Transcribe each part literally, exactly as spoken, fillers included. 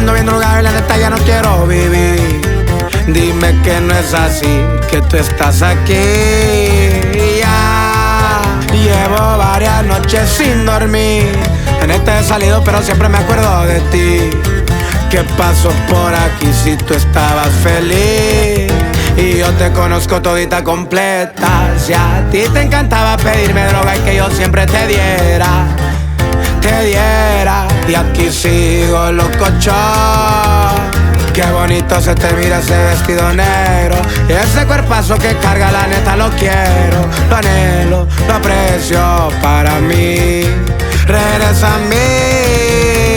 ando viendo lugares, la neta ya no quiero vivir. Dime que no es así, que tú estás aquí. Ya llevo varias noches sin dormir. La neta he salido pero siempre me acuerdo de ti. ¿Qué pasó por aquí si tú estabas feliz? Y yo te conozco todita completa. Si a ti te encantaba pedirme droga y que yo siempre te diera, te diera. Y aquí sigo locochón. Qué bonito se te mira ese vestido negro y ese cuerpazo que carga, la neta lo quiero. Lo anhelo, lo aprecio para mí. Regresa a mí.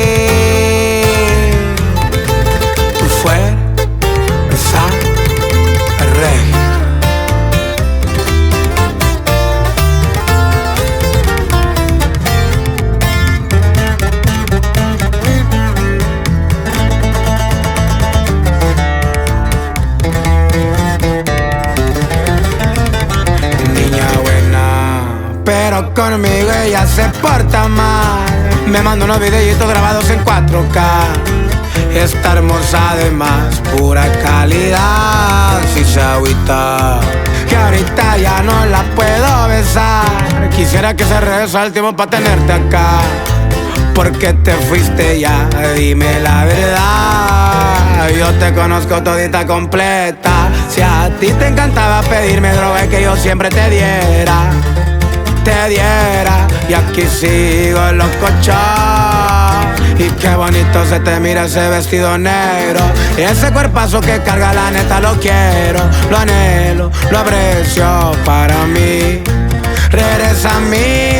Tú fuerzas regia. Pero conmigo ella se porta mal. Me manda unos videitos grabados en cuatro K. Está hermosa además, pura calidad. Si se agüita, que ahorita ya no la puedo besar. Quisiera que se regrese el tiempo pa' tenerte acá. ¿Por qué te fuiste ya? Dime la verdad. Yo te conozco todita completa. Si a ti te encantaba pedirme droga y que yo siempre te diera, te diera. Y aquí sigo locochón. Y qué bonito se te mira ese vestido negro y ese cuerpazo que carga, la neta lo quiero. Lo anhelo, lo aprecio para mí. Regresa a mí.